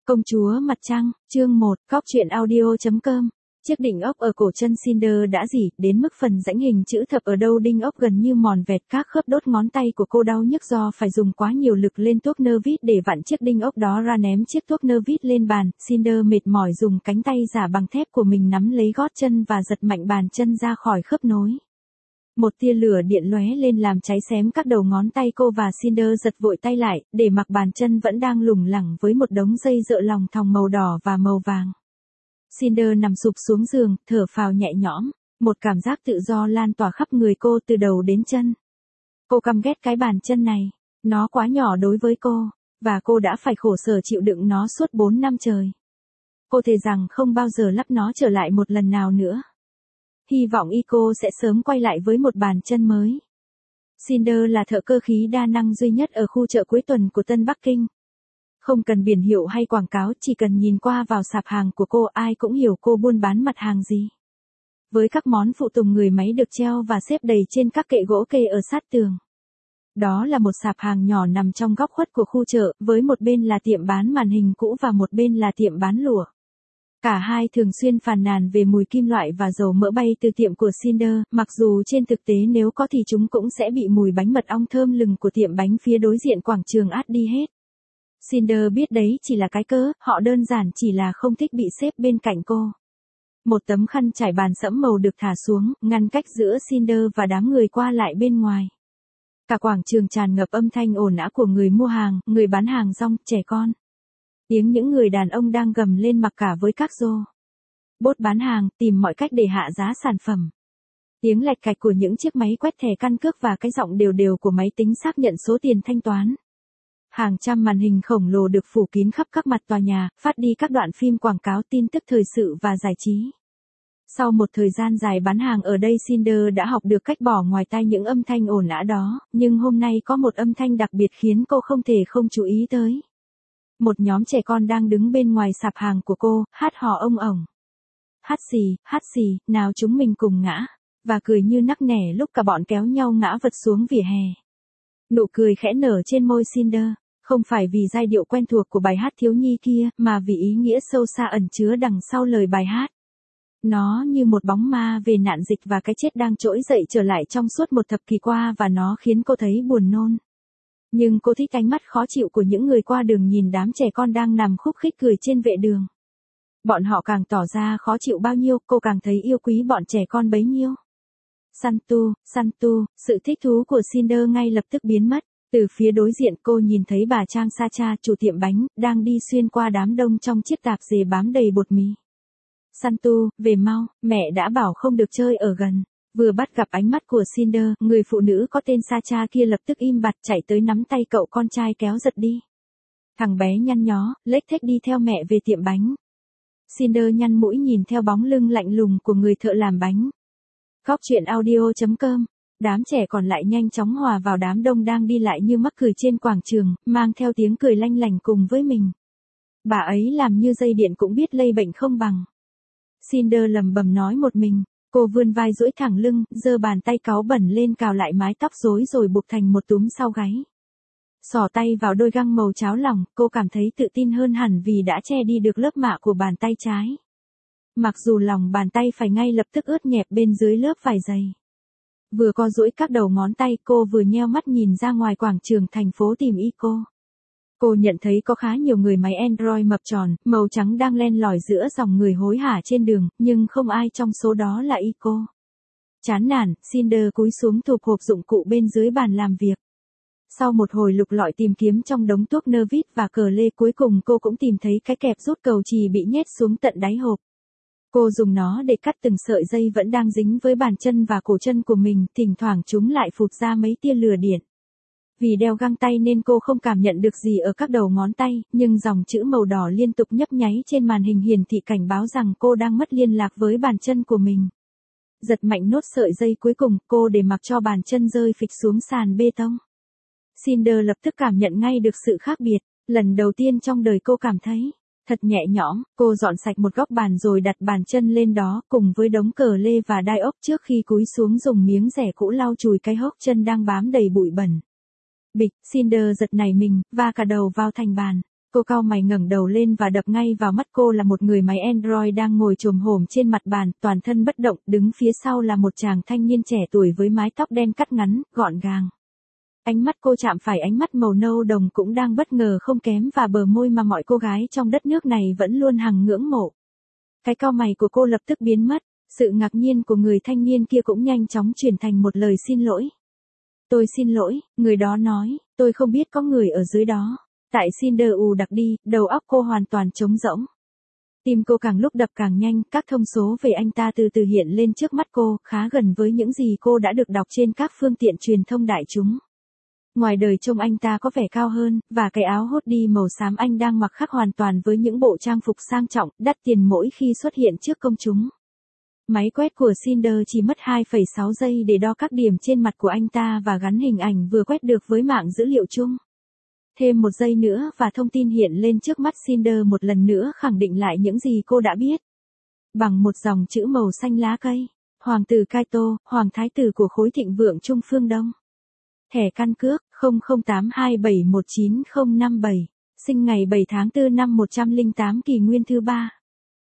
Công chúa mặt trăng, chương 1, góc truyện audio.com. Chiếc đỉnh ốc ở cổ chân Cinder đã rỉ, đến mức phần rãnh hình chữ thập ở đầu đinh ốc gần như mòn vẹt, các khớp đốt ngón tay của cô đau nhức do phải dùng quá nhiều lực lên tuốc nơ vít để vặn chiếc đinh ốc đó ra, ném chiếc tuốc nơ vít lên bàn. Cinder mệt mỏi dùng cánh tay giả bằng thép của mình nắm lấy gót chân và giật mạnh bàn chân ra khỏi khớp nối. Một tia lửa điện lóe lên làm cháy xém các đầu ngón tay cô và Cinder giật vội tay lại, để mặc bàn chân vẫn đang lủng lẳng với một đống dây dợ lòng thòng màu đỏ và màu vàng. Cinder nằm sụp xuống giường, thở phào nhẹ nhõm, một cảm giác tự do lan tỏa khắp người cô từ đầu đến chân. Cô căm ghét cái bàn chân này, nó quá nhỏ đối với cô, và cô đã phải khổ sở chịu đựng nó suốt 4 năm trời. Cô thề rằng không bao giờ lắp nó trở lại một lần nào nữa. Hy vọng Ico sẽ sớm quay lại với một bàn chân mới. Cinder là thợ cơ khí đa năng duy nhất ở khu chợ cuối tuần của Tân Bắc Kinh. Không cần biển hiệu hay quảng cáo, chỉ cần nhìn qua vào sạp hàng của cô, ai cũng hiểu cô buôn bán mặt hàng gì. Với các món phụ tùng người máy được treo và xếp đầy trên các kệ gỗ kê ở sát tường. Đó là một sạp hàng nhỏ nằm trong góc khuất của khu chợ, với một bên là tiệm bán màn hình cũ và một bên là tiệm bán lụa. Cả hai thường xuyên phàn nàn về mùi kim loại và dầu mỡ bay từ tiệm của Cinder, mặc dù trên thực tế nếu có thì chúng cũng sẽ bị mùi bánh mật ong thơm lừng của tiệm bánh phía đối diện quảng trường át đi hết. Cinder biết đấy chỉ là cái cớ, họ đơn giản chỉ là không thích bị xếp bên cạnh cô. Một tấm khăn trải bàn sẫm màu được thả xuống, ngăn cách giữa Cinder và đám người qua lại bên ngoài. Cả quảng trường tràn ngập âm thanh ồn ào của người mua hàng, người bán hàng rong, trẻ con. Tiếng những người đàn ông đang gầm lên mặc cả với các rô bốt bán hàng, tìm mọi cách để hạ giá sản phẩm. Tiếng lạch cạch của những chiếc máy quét thẻ căn cước và cái giọng đều đều của máy tính xác nhận số tiền thanh toán. Hàng trăm màn hình khổng lồ được phủ kín khắp các mặt tòa nhà, phát đi các đoạn phim quảng cáo tin tức thời sự và giải trí. Sau một thời gian dài bán hàng ở đây, Cinder đã học được cách bỏ ngoài tai những âm thanh ồn ào đó, nhưng hôm nay có một âm thanh đặc biệt khiến cô không thể không chú ý tới. Một nhóm trẻ con đang đứng bên ngoài sạp hàng của cô, hát hò ông ổng. Hát xì, nào chúng mình cùng ngã, và cười như nắc nẻ lúc cả bọn kéo nhau ngã vật xuống vỉa hè. Nụ cười khẽ nở trên môi Cinder, không phải vì giai điệu quen thuộc của bài hát thiếu nhi kia, mà vì ý nghĩa sâu xa ẩn chứa đằng sau lời bài hát. Nó như một bóng ma về nạn dịch và cái chết đang trỗi dậy trở lại trong suốt một thập kỷ qua, và nó khiến cô thấy buồn nôn. Nhưng cô thích ánh mắt khó chịu của những người qua đường nhìn đám trẻ con đang nằm khúc khích cười trên vệ đường. Bọn họ càng tỏ ra khó chịu bao nhiêu, cô càng thấy yêu quý bọn trẻ con bấy nhiêu. Santu, sự thích thú của Cinder ngay lập tức biến mất. Từ phía đối diện cô nhìn thấy bà Trang Sacha, chủ tiệm bánh, đang đi xuyên qua đám đông trong chiếc tạp dề bám đầy bột mì. Santu, về mau, mẹ đã bảo không được chơi ở gần. Vừa bắt gặp ánh mắt của Cinder, người phụ nữ có tên Sacha kia lập tức im bặt chạy tới nắm tay cậu con trai kéo giật đi. Thằng bé nhăn nhó, lếch thếch đi theo mẹ về tiệm bánh. Cinder nhăn mũi nhìn theo bóng lưng lạnh lùng của người thợ làm bánh. Góc truyện audio.com. Đám trẻ còn lại nhanh chóng hòa vào đám đông đang đi lại như mắc cười trên quảng trường, mang theo tiếng cười lanh lảnh cùng với mình. Bà ấy làm như dây điện cũng biết lây bệnh không bằng. Cinder lẩm bẩm nói một mình. Cô vươn vai duỗi thẳng lưng, giơ bàn tay cáu bẩn lên cào lại mái tóc rối rồi buộc thành một túm sau gáy. Xỏ tay vào đôi găng màu cháo lòng, cô cảm thấy tự tin hơn hẳn vì đã che đi được lớp mạ của bàn tay trái. Mặc dù lòng bàn tay phải ngay lập tức ướt nhẹp bên dưới lớp vải dày. Vừa co duỗi các đầu ngón tay, cô vừa nheo mắt nhìn ra ngoài quảng trường thành phố tìm Ico. Cô nhận thấy có khá nhiều người máy Android mập tròn, màu trắng đang len lỏi giữa dòng người hối hả trên đường, nhưng không ai trong số đó là Ico. Chán nản, Cinder cúi xuống thụp hộp dụng cụ bên dưới bàn làm việc. Sau một hồi lục lọi tìm kiếm trong đống tuốc nơ vít và cờ lê, cuối cùng cô cũng tìm thấy cái kẹp rút cầu chì bị nhét xuống tận đáy hộp. Cô dùng nó để cắt từng sợi dây vẫn đang dính với bàn chân và cổ chân của mình, thỉnh thoảng chúng lại phụt ra mấy tia lửa điện. Vì đeo găng tay nên cô không cảm nhận được gì ở các đầu ngón tay, nhưng dòng chữ màu đỏ liên tục nhấp nháy trên màn hình hiển thị cảnh báo rằng cô đang mất liên lạc với bàn chân của mình. Giật mạnh nốt sợi dây cuối cùng, cô để mặc cho bàn chân rơi phịch xuống sàn bê tông. Cinder lập tức cảm nhận ngay được sự khác biệt, lần đầu tiên trong đời cô cảm thấy thật nhẹ nhõm. Cô dọn sạch một góc bàn rồi đặt bàn chân lên đó, cùng với đống cờ lê và đai ốc, trước khi cúi xuống dùng miếng rẻ cũ lau chùi cái hốc chân đang bám đầy bụi bẩn. Bịch, Cinder giật nảy mình, va cả đầu vào thành bàn. Cô cau mày ngẩng đầu lên và đập ngay vào mắt cô là một người máy Android đang ngồi chồm hổm trên mặt bàn, toàn thân bất động, đứng phía sau là một chàng thanh niên trẻ tuổi với mái tóc đen cắt ngắn, gọn gàng. Ánh mắt cô chạm phải ánh mắt màu nâu đồng cũng đang bất ngờ không kém và bờ môi mà mọi cô gái trong đất nước này vẫn luôn hằng ngưỡng mộ. Cái cau mày của cô lập tức biến mất, sự ngạc nhiên của người thanh niên kia cũng nhanh chóng chuyển thành một lời xin lỗi. Tôi xin lỗi, người đó nói, tôi không biết có người ở dưới đó. Tại Cinder ù đặc đi, đầu óc cô hoàn toàn trống rỗng. Tim cô càng lúc đập càng nhanh, các thông số về anh ta từ từ hiện lên trước mắt cô, khá gần với những gì cô đã được đọc trên các phương tiện truyền thông đại chúng. Ngoài đời trông anh ta có vẻ cao hơn, và cái áo hoodie màu xám anh đang mặc khác hoàn toàn với những bộ trang phục sang trọng, đắt tiền mỗi khi xuất hiện trước công chúng. Máy quét của Cinder chỉ mất 2,6 giây để đo các điểm trên mặt của anh ta và gắn hình ảnh vừa quét được với mạng dữ liệu chung. Thêm một giây nữa và thông tin hiện lên trước mắt Cinder một lần nữa khẳng định lại những gì cô đã biết. Bằng một dòng chữ màu xanh lá cây, Hoàng tử Kaito, Hoàng thái tử của khối thịnh vượng Trung Phương Đông. Thẻ căn cước 0082719057, sinh ngày 7 tháng 4 năm 108 kỷ nguyên thứ 3.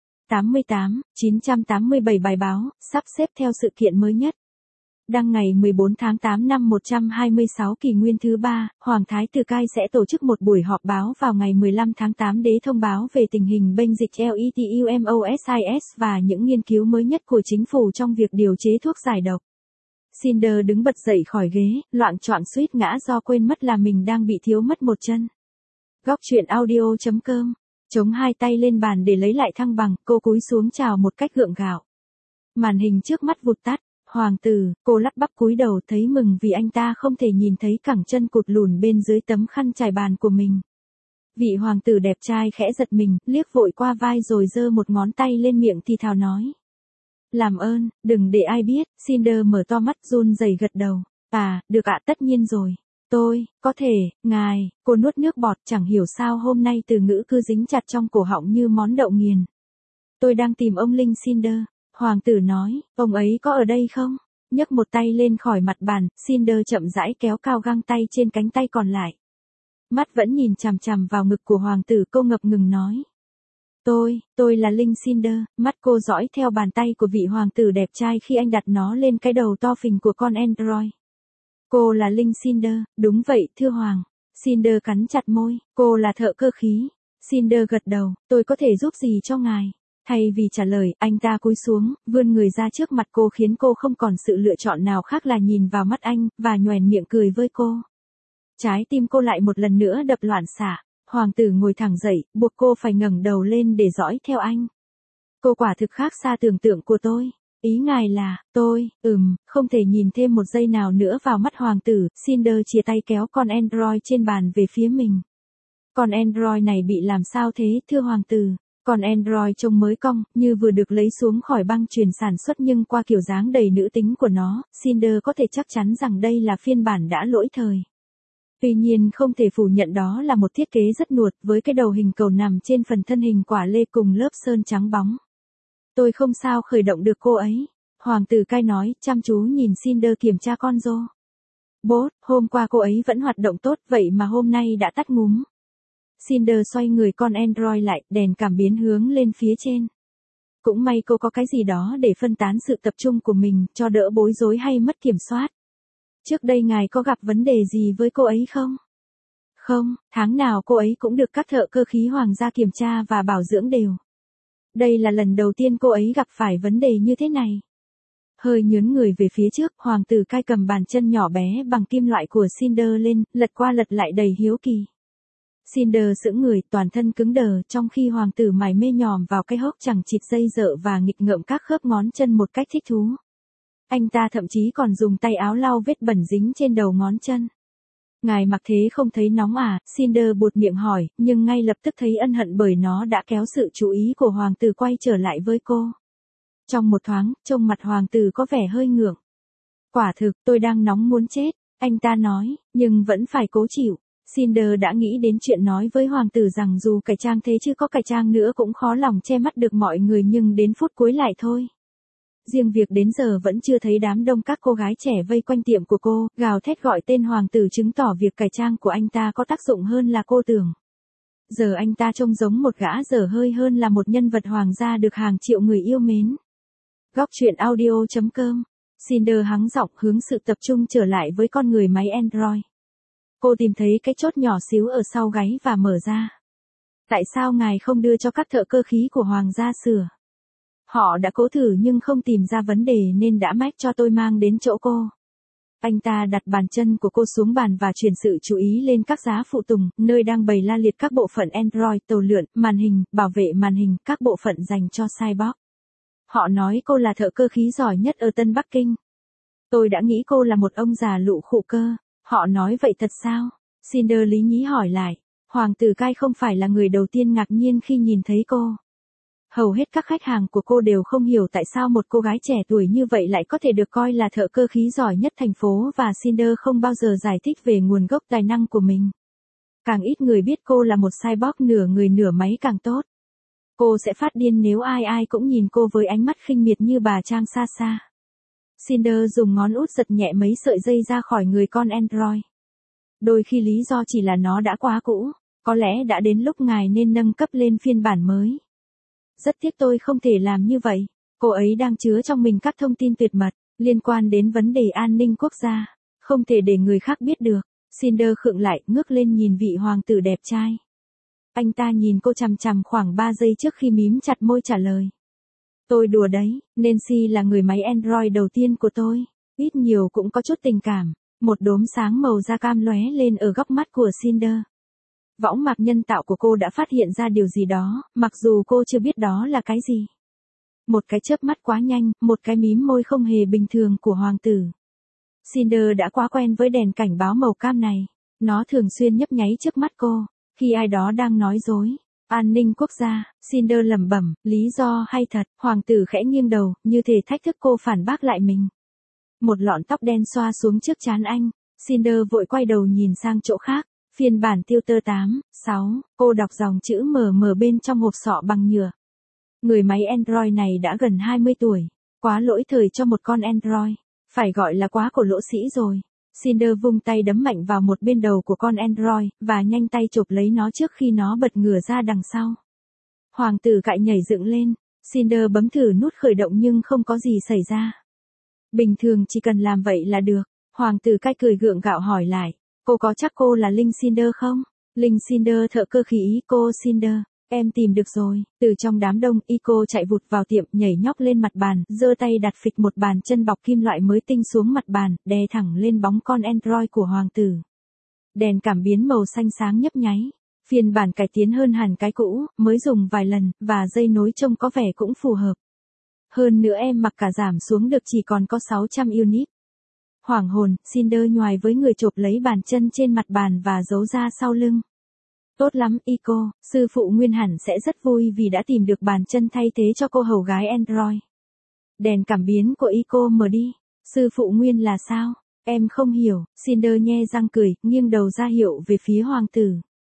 88, 987 bài báo, sắp xếp theo sự kiện mới nhất. Đăng ngày 14 tháng 8 năm 126 kỷ nguyên thứ 3, Hoàng thái tử Cai sẽ tổ chức một buổi họp báo vào ngày 15 tháng 8 để thông báo về tình hình bệnh dịch LETUMOSIS và những nghiên cứu mới nhất của chính phủ trong việc điều chế thuốc giải độc. Cinder đứng bật dậy khỏi ghế, loạng choạng suýt ngã do quên mất là mình đang bị thiếu mất một chân. Góc truyện audio.com. Chống hai tay lên bàn để lấy lại thăng bằng, cô cúi xuống chào một cách gượng gạo. Màn hình trước mắt vụt tắt. Hoàng tử, cô lắp bắp cúi đầu thấy mừng vì anh ta không thể nhìn thấy cẳng chân cụt lùn bên dưới tấm khăn trải bàn của mình. Vị hoàng tử đẹp trai khẽ giật mình, liếc vội qua vai rồi giơ một ngón tay lên miệng thì thào nói. Làm ơn, đừng để ai biết, Cinder mở to mắt run rẩy gật đầu. À, được ạ, tất nhiên rồi. Tôi, có thể, ngài, cô nuốt nước bọt chẳng hiểu sao hôm nay từ ngữ cứ dính chặt trong cổ họng như món đậu nghiền. Tôi đang tìm ông Linh Cinder. Hoàng tử nói, ông ấy có ở đây không? Nhấc một tay lên khỏi mặt bàn, Cinder chậm rãi kéo cao găng tay trên cánh tay còn lại. Mắt vẫn nhìn chằm chằm vào ngực của hoàng tử, cô ngập ngừng nói. Tôi là Linh Cinder, mắt cô dõi theo bàn tay của vị hoàng tử đẹp trai khi anh đặt nó lên cái đầu to phình của con Android. Cô là Linh Cinder, đúng vậy, thưa hoàng. Cinder cắn chặt môi, cô là thợ cơ khí. Cinder gật đầu, tôi có thể giúp gì cho ngài? Thay vì trả lời, anh ta cúi xuống, vươn người ra trước mặt cô khiến cô không còn sự lựa chọn nào khác là nhìn vào mắt anh, và nhoẻn miệng cười với cô. Trái tim cô lại một lần nữa đập loạn xạ. Hoàng tử ngồi thẳng dậy, buộc cô phải ngẩng đầu lên để dõi theo anh. Cô quả thực khác xa tưởng tượng của tôi. Ý ngài là, không thể nhìn thêm một giây nào nữa vào mắt hoàng tử, Cinder chia tay kéo con Android trên bàn về phía mình. Con Android này bị làm sao thế, thưa hoàng tử? Con Android trông mới cong, như vừa được lấy xuống khỏi băng chuyền sản xuất nhưng qua kiểu dáng đầy nữ tính của nó, Cinder có thể chắc chắn rằng đây là phiên bản đã lỗi thời. Tuy nhiên không thể phủ nhận đó là một thiết kế rất nuột với cái đầu hình cầu nằm trên phần thân hình quả lê cùng lớp sơn trắng bóng. Tôi không sao khởi động được cô ấy. Hoàng tử Cai nói, chăm chú nhìn Cinder kiểm tra con rô. Bố, hôm qua cô ấy vẫn hoạt động tốt vậy mà hôm nay đã tắt ngúm. Cinder xoay người con Android lại, đèn cảm biến hướng lên phía trên. Cũng may cô có cái gì đó để phân tán sự tập trung của mình, cho đỡ bối rối hay mất kiểm soát. Trước đây ngài có gặp vấn đề gì với cô ấy không? Không, tháng nào cô ấy cũng được các thợ cơ khí hoàng gia kiểm tra và bảo dưỡng đều. Đây là lần đầu tiên cô ấy gặp phải vấn đề như thế này. Hơi nhướng người về phía trước, hoàng tử Cai cầm bàn chân nhỏ bé bằng kim loại của Cinder lên, lật qua lật lại đầy hiếu kỳ. Cinder sững người, toàn thân cứng đờ, trong khi hoàng tử mải mê nhòm vào cái hốc chẳng chịt dây dợ và nghịch ngợm các khớp ngón chân một cách thích thú. Anh ta thậm chí còn dùng tay áo lau vết bẩn dính trên đầu ngón chân. Ngài mặc thế không thấy nóng à? Cinder buột miệng hỏi, nhưng ngay lập tức thấy ân hận bởi nó đã kéo sự chú ý của hoàng tử quay trở lại với cô. Trong một thoáng, trông mặt hoàng tử có vẻ hơi ngượng. Quả thực, tôi đang nóng muốn chết, anh ta nói, nhưng vẫn phải cố chịu. Cinder đã nghĩ đến chuyện nói với hoàng tử rằng dù cải trang thế chứ có cải trang nữa cũng khó lòng che mắt được mọi người nhưng đến phút cuối lại thôi. Riêng việc đến giờ vẫn chưa thấy đám đông các cô gái trẻ vây quanh tiệm của cô, gào thét gọi tên hoàng tử chứng tỏ việc cải trang của anh ta có tác dụng hơn là cô tưởng. giờ anh ta trông giống một gã dở hơi hơn là một nhân vật hoàng gia được hàng triệu người yêu mến. Góc truyện audio.com. Cinder hắng giọng hướng sự tập trung trở lại với con người máy Android. Cô tìm thấy cái chốt nhỏ xíu ở sau gáy và mở ra. Tại sao ngài không đưa cho các thợ cơ khí của hoàng gia sửa? Họ đã cố thử nhưng không tìm ra vấn đề nên đã mách cho tôi mang đến chỗ cô. Anh ta đặt bàn chân của cô xuống bàn và chuyển sự chú ý lên các giá phụ tùng, nơi đang bày la liệt các bộ phận Android, tàu lượn, màn hình, bảo vệ màn hình, các bộ phận dành cho Cyborg. Họ nói cô là thợ cơ khí giỏi nhất ở Tân Bắc Kinh. Tôi đã nghĩ cô là một ông già lụ khụ cơ. Họ nói vậy thật sao? Cinder lý nhí hỏi lại. Hoàng tử Cai không phải là người đầu tiên ngạc nhiên khi nhìn thấy cô. Hầu hết các khách hàng của cô đều không hiểu tại sao một cô gái trẻ tuổi như vậy lại có thể được coi là thợ cơ khí giỏi nhất thành phố và Cinder không bao giờ giải thích về nguồn gốc tài năng của mình. Càng ít người biết cô là một cyborg nửa người nửa máy càng tốt. Cô sẽ phát điên nếu ai ai cũng nhìn cô với ánh mắt khinh miệt như bà Trang xa xa. Cinder dùng ngón út giật nhẹ mấy sợi dây ra khỏi người con Android. Đôi khi lý do chỉ là nó đã quá cũ, có lẽ đã đến lúc ngài nên nâng cấp lên phiên bản mới. Rất tiếc tôi không thể làm như vậy, cô ấy đang chứa trong mình các thông tin tuyệt mật, liên quan đến vấn đề an ninh quốc gia, không thể để người khác biết được. Cinder khựng lại, ngước lên nhìn vị hoàng tử đẹp trai. Anh ta nhìn cô chằm chằm khoảng 3 giây trước khi mím chặt môi trả lời. Tôi đùa đấy, Nancy là người máy Android đầu tiên của tôi, ít nhiều cũng có chút tình cảm. Một đốm sáng màu da cam lóe lên ở góc mắt của Cinder. Võng mạc nhân tạo của cô đã phát hiện ra điều gì đó, mặc dù cô chưa biết đó là cái gì. Một cái chớp mắt quá nhanh, một cái mím môi không hề bình thường của hoàng tử. Cinder đã quá quen với đèn cảnh báo màu cam này. Nó thường xuyên nhấp nháy trước mắt cô, khi ai đó đang nói dối. An ninh quốc gia, Cinder lẩm bẩm, lý do hay thật, hoàng tử khẽ nghiêng đầu, như thể thách thức cô phản bác lại mình. Một lọn tóc đen xoa xuống trước trán anh, Cinder vội quay đầu nhìn sang chỗ khác, phiên bản Tutor 8.6, cô đọc dòng chữ mờ mờ bên trong hộp sọ bằng nhựa. Người máy Android này đã gần 20 tuổi, quá lỗi thời cho một con Android, phải gọi là quá cổ lỗ sĩ rồi. Cinder vung tay đấm mạnh vào một bên đầu của con Android, và nhanh tay chộp lấy nó trước khi nó bật ngửa ra đằng sau. Hoàng tử Cai nhảy dựng lên, Cinder bấm thử nút khởi động nhưng không có gì xảy ra. Bình thường chỉ cần làm vậy là được. Hoàng tử Cai cười gượng gạo hỏi lại, cô có chắc cô là Linh Cinder không? Linh Cinder thợ cơ khí Eco Cinder, em tìm được rồi. Từ trong đám đông, Eco chạy vụt vào tiệm, nhảy nhóc lên mặt bàn, giơ tay đặt phịch một bàn chân bọc kim loại mới tinh xuống mặt bàn, đè thẳng lên bóng con Android của hoàng tử. Đèn cảm biến màu xanh sáng nhấp nháy. Phiên bản cải tiến hơn hẳn cái cũ, mới dùng vài lần, và dây nối trông có vẻ cũng phù hợp. Hơn nữa em mặc cả giảm xuống được chỉ còn có 600 unit. Hoảng hồn, Cinder nhoài với người chộp lấy bàn chân trên mặt bàn và giấu ra sau lưng. Tốt lắm, Eco, sư phụ Nguyên hẳn sẽ rất vui vì đã tìm được bàn chân thay thế cho cô hầu gái Android. Đèn cảm biến của Eco mở đi. Sư phụ Nguyên là sao? Em không hiểu. Cinder nhe răng cười, nghiêng đầu ra hiệu về phía hoàng tử.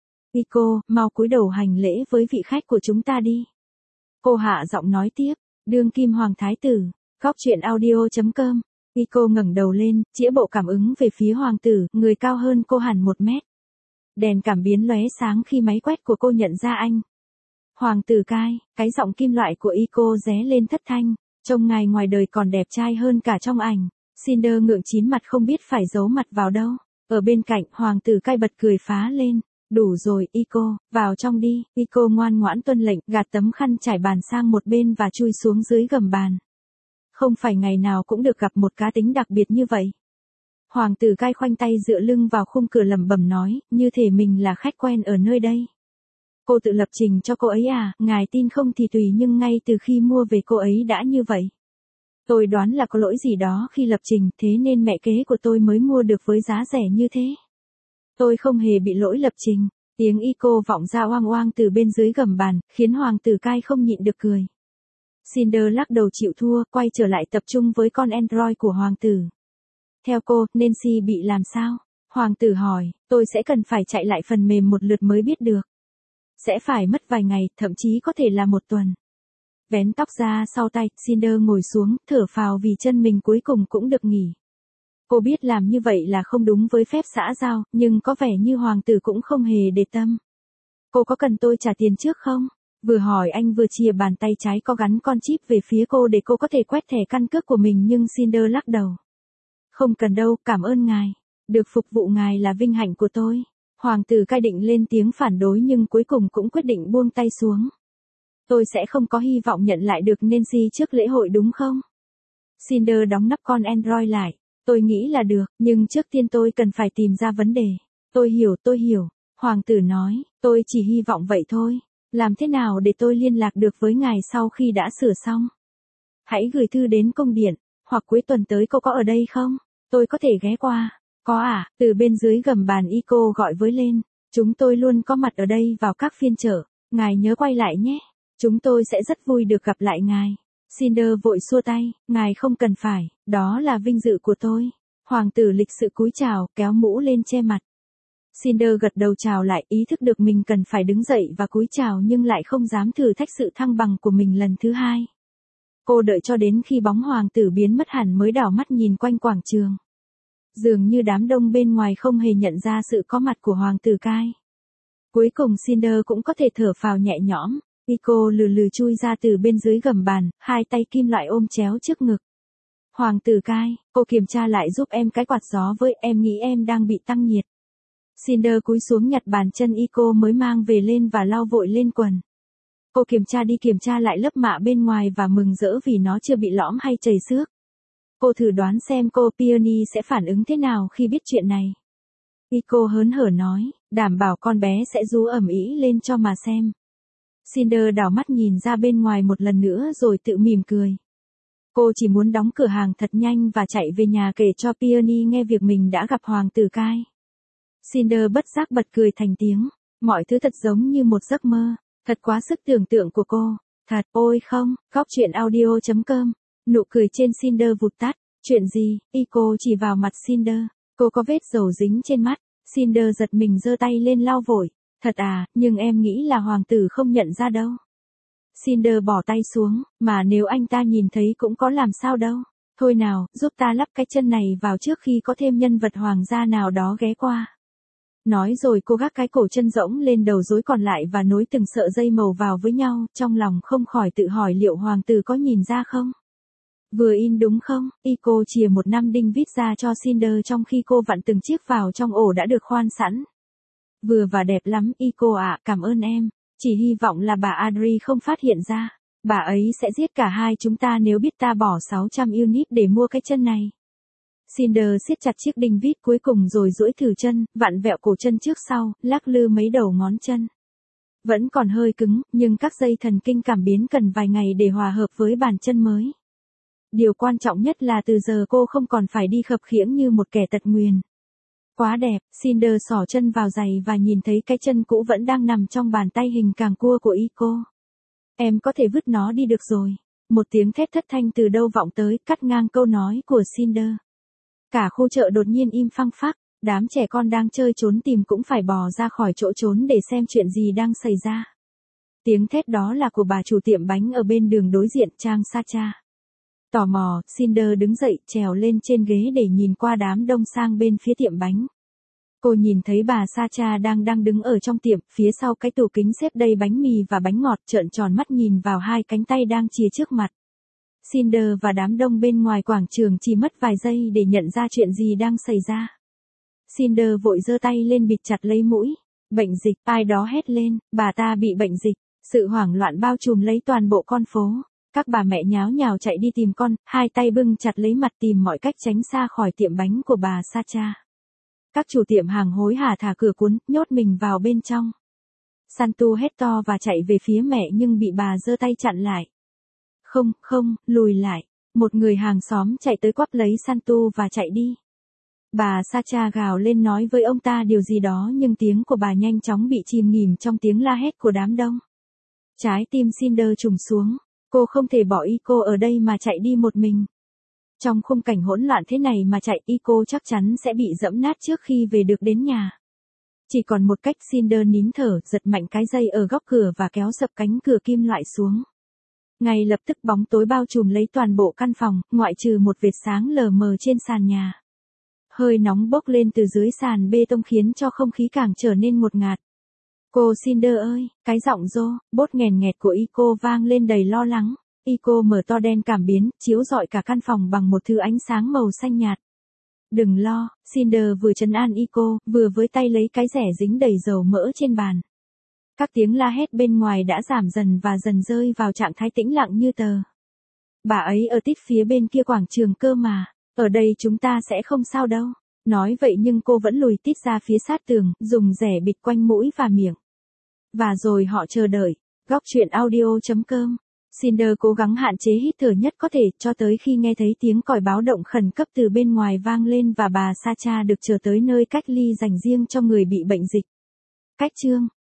Eco, mau cúi đầu hành lễ với vị khách của chúng ta đi. Cô hạ giọng nói tiếp. Đương kim hoàng thái tử. Góc truyện audio.com. Eco ngẩng đầu lên, chĩa bộ cảm ứng về phía hoàng tử, người cao hơn cô hẳn 1 mét. Đèn cảm biến lóe sáng khi máy quét của cô nhận ra anh. Hoàng tử Cai, cái giọng kim loại của Eco ré lên thất thanh, trông ngài ngoài đời còn đẹp trai hơn cả trong ảnh. Cinder ngượng chín mặt không biết phải giấu mặt vào đâu. Ở bên cạnh, hoàng tử Cai bật cười phá lên. Đủ rồi, Eco, vào trong đi. Eco ngoan ngoãn tuân lệnh, gạt tấm khăn trải bàn sang một bên và chui xuống dưới gầm bàn. Không phải ngày nào cũng được gặp một cá tính đặc biệt như vậy. Hoàng tử Cai khoanh tay dựa lưng vào khung cửa lẩm bẩm nói, như thể mình là khách quen ở nơi đây. Cô tự lập trình cho cô ấy à, ngài tin không thì tùy, nhưng ngay từ khi mua về cô ấy đã như vậy. Tôi đoán là có lỗi gì đó khi lập trình, thế nên mẹ kế của tôi mới mua được với giá rẻ như thế. Tôi không hề bị lỗi lập trình. Tiếng Eco vọng ra oang oang từ bên dưới gầm bàn, khiến hoàng tử Cai không nhịn được cười. Cinder lắc đầu chịu thua, quay trở lại tập trung với con Android của hoàng tử. Theo cô, Nancy bị làm sao? Hoàng tử hỏi, tôi sẽ cần phải chạy lại phần mềm một lượt mới biết được. Sẽ phải mất vài ngày, thậm chí có thể là 1 tuần. Vén tóc ra sau tay, Cinder ngồi xuống, thở phào vì chân mình cuối cùng cũng được nghỉ. Cô biết làm như vậy là không đúng với phép xã giao, nhưng có vẻ như hoàng tử cũng không hề để tâm. Cô có cần tôi trả tiền trước không? Vừa hỏi anh vừa chìa bàn tay trái có gắn con chip về phía cô để cô có thể quét thẻ căn cước của mình, nhưng Cinder lắc đầu. Không cần đâu, cảm ơn ngài. Được phục vụ ngài là vinh hạnh của tôi. Hoàng tử Cai định lên tiếng phản đối nhưng cuối cùng cũng quyết định buông tay xuống. Tôi sẽ không có hy vọng nhận lại được Nancy trước lễ hội đúng không? Cinder đóng nắp con Android lại. Tôi nghĩ là được, nhưng trước tiên tôi cần phải tìm ra vấn đề. Tôi hiểu. Hoàng tử nói, tôi chỉ hy vọng vậy thôi. Làm thế nào để tôi liên lạc được với ngài sau khi đã sửa xong? Hãy gửi thư đến cung điện, hoặc cuối tuần tới cô có ở đây không? Tôi có thể ghé qua. Có à, từ bên dưới gầm bàn Ico gọi với lên. Chúng tôi luôn có mặt ở đây vào các phiên chợ. Ngài nhớ quay lại nhé. Chúng tôi sẽ rất vui được gặp lại ngài. Cinder vội xua tay, ngài không cần phải, đó là vinh dự của tôi. Hoàng tử lịch sự cúi chào, kéo mũ lên che mặt. Cinder gật đầu chào lại, ý thức được mình cần phải đứng dậy và cúi chào nhưng lại không dám thử thách sự thăng bằng của mình lần thứ hai. Cô đợi cho đến khi bóng hoàng tử biến mất hẳn mới đảo mắt nhìn quanh quảng trường. Dường như đám đông bên ngoài không hề nhận ra sự có mặt của hoàng tử Cai. Cuối cùng Cinder cũng có thể thở phào nhẹ nhõm. Ico lừ lừ chui ra từ bên dưới gầm bàn, hai tay kim loại ôm chéo trước ngực. Hoàng tử Cai, cô kiểm tra lại giúp em cái quạt gió với, em nghĩ em đang bị tăng nhiệt. Cinder cúi xuống nhặt bàn chân Ico mới mang về lên và lau vội lên quần. Cô kiểm tra lại lớp mạ bên ngoài và mừng rỡ vì nó chưa bị lõm hay chảy xước. Cô thử đoán xem cô Peony sẽ phản ứng thế nào khi biết chuyện này. Ico hớn hở nói, đảm bảo con bé sẽ rú ầm ĩ lên cho mà xem. Cinder đảo mắt nhìn ra bên ngoài một lần nữa rồi tự mỉm cười. Cô chỉ muốn đóng cửa hàng thật nhanh và chạy về nhà kể cho Peony nghe việc mình đã gặp hoàng tử Cai. Cinder bất giác bật cười thành tiếng. Mọi thứ thật giống như một giấc mơ. Thật quá sức tưởng tượng của cô. Thật, ôi không, góc chuyện audio.com. Nụ cười trên Cinder vụt tắt. Chuyện gì? Ico chỉ vào mặt Cinder. Cô có vết dầu dính trên mắt. Cinder giật mình giơ tay lên lau vội. Thật à, nhưng em nghĩ là hoàng tử không nhận ra đâu. Cinder bỏ tay xuống, mà nếu anh ta nhìn thấy cũng có làm sao đâu. Thôi nào, giúp ta lắp cái chân này vào trước khi có thêm nhân vật hoàng gia nào đó ghé qua. Nói rồi cô gác cái cổ chân rỗng lên đầu rối còn lại và nối từng sợi dây màu vào với nhau, trong lòng không khỏi tự hỏi liệu hoàng tử có nhìn ra không? Vừa in đúng không? Ico chìa một năm đinh vít ra cho Cinder trong khi cô vặn từng chiếc vào trong ổ đã được khoan sẵn. Vừa và đẹp lắm, Ico ạ, cảm ơn em. Chỉ hy vọng là bà Adri không phát hiện ra. Bà ấy sẽ giết cả hai chúng ta nếu biết ta bỏ 600 unit để mua cái chân này. Cinder siết chặt chiếc đinh vít cuối cùng rồi duỗi thử chân, vặn vẹo cổ chân trước sau, lắc lư mấy đầu ngón chân. Vẫn còn hơi cứng, nhưng các dây thần kinh cảm biến cần vài ngày để hòa hợp với bàn chân mới. Điều quan trọng nhất là từ giờ cô không còn phải đi khập khiễng như một kẻ tật nguyền. Quá đẹp, Cinder xỏ chân vào giày và nhìn thấy cái chân cũ vẫn đang nằm trong bàn tay hình càng cua của Ico. Em có thể vứt nó đi được rồi. Một tiếng thét thất thanh từ đâu vọng tới, cắt ngang câu nói của Cinder. Cả khu chợ đột nhiên im phăng phắc, đám trẻ con đang chơi trốn tìm cũng phải bò ra khỏi chỗ trốn để xem chuyện gì đang xảy ra. Tiếng thét đó là của bà chủ tiệm bánh ở bên đường đối diện, Trang Sacha. Tò mò, Cinder đứng dậy, trèo lên trên ghế để nhìn qua đám đông sang bên phía tiệm bánh. Cô nhìn thấy bà Sacha đang đứng ở trong tiệm, phía sau cái tủ kính xếp đầy bánh mì và bánh ngọt, trợn tròn mắt nhìn vào hai cánh tay đang chìa trước mặt. Cinder và đám đông bên ngoài quảng trường chỉ mất vài giây để nhận ra chuyện gì đang xảy ra. Cinder vội giơ tay lên bịt chặt lấy mũi. Bệnh dịch, ai đó hét lên, bà ta bị bệnh dịch. Sự hoảng loạn bao trùm lấy toàn bộ con phố. Các bà mẹ nháo nhào chạy đi tìm con, hai tay bưng chặt lấy mặt tìm mọi cách tránh xa khỏi tiệm bánh của bà Sacha. Các chủ tiệm hàng hối hả thả cửa cuốn, nhốt mình vào bên trong. Santu hét to và chạy về phía mẹ nhưng bị bà giơ tay chặn lại. Không, lùi lại. Một người hàng xóm chạy tới quắp lấy Santu và chạy đi. Bà Sacha gào lên nói với ông ta điều gì đó nhưng tiếng của bà nhanh chóng bị chìm nghỉm trong tiếng la hét của đám đông. Trái tim Cinder trùng xuống. Cô không thể bỏ Ico ở đây mà chạy đi một mình. Trong khung cảnh hỗn loạn thế này mà chạy, Ico chắc chắn sẽ bị dẫm nát trước khi về được đến nhà. Chỉ còn một cách, Cinder nín thở, giật mạnh cái dây ở góc cửa và kéo sập cánh cửa kim loại xuống. Ngay lập tức bóng tối bao trùm lấy toàn bộ căn phòng, ngoại trừ một vệt sáng lờ mờ trên sàn nhà. Hơi nóng bốc lên từ dưới sàn bê tông khiến cho không khí càng trở nên ngột ngạt. Cô Cinder ơi, cái giọng bốt nghèn nghẹt của Ico vang lên đầy lo lắng. Ico mở to đen cảm biến, chiếu rọi cả căn phòng bằng một thứ ánh sáng màu xanh nhạt. Đừng lo, Cinder vừa trấn an Ico, vừa với tay lấy cái rẻ dính đầy dầu mỡ trên bàn. Các tiếng la hét bên ngoài đã giảm dần và dần rơi vào trạng thái tĩnh lặng như tờ. Bà ấy ở tít phía bên kia quảng trường cơ mà, ở đây chúng ta sẽ không sao đâu. Nói vậy nhưng cô vẫn lùi tít ra phía sát tường, dùng rẻ bịt quanh mũi và miệng. Và rồi họ chờ đợi. Góc truyện audio.com. Cinder cố gắng hạn chế hít thở nhất có thể cho tới khi nghe thấy tiếng còi báo động khẩn cấp từ bên ngoài vang lên và bà Sacha được chờ tới nơi cách ly dành riêng cho người bị bệnh dịch. Cách chương